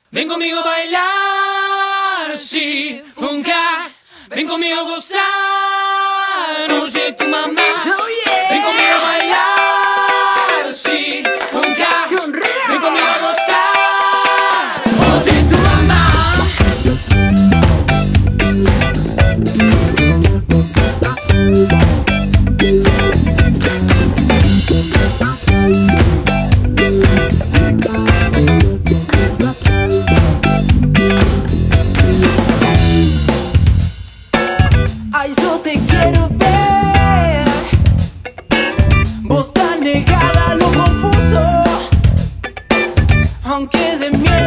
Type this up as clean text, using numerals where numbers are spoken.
Ven conmigo a bailar, sí, funka. Ven conmigo a gozar, oye tu mamá. Ven conmigo a bailar, sí, funka. Ven conmigo a gozar, oye tu mamá. Ay, yo te quiero ver. Vos tan negada a lo confuso, aunque de miedo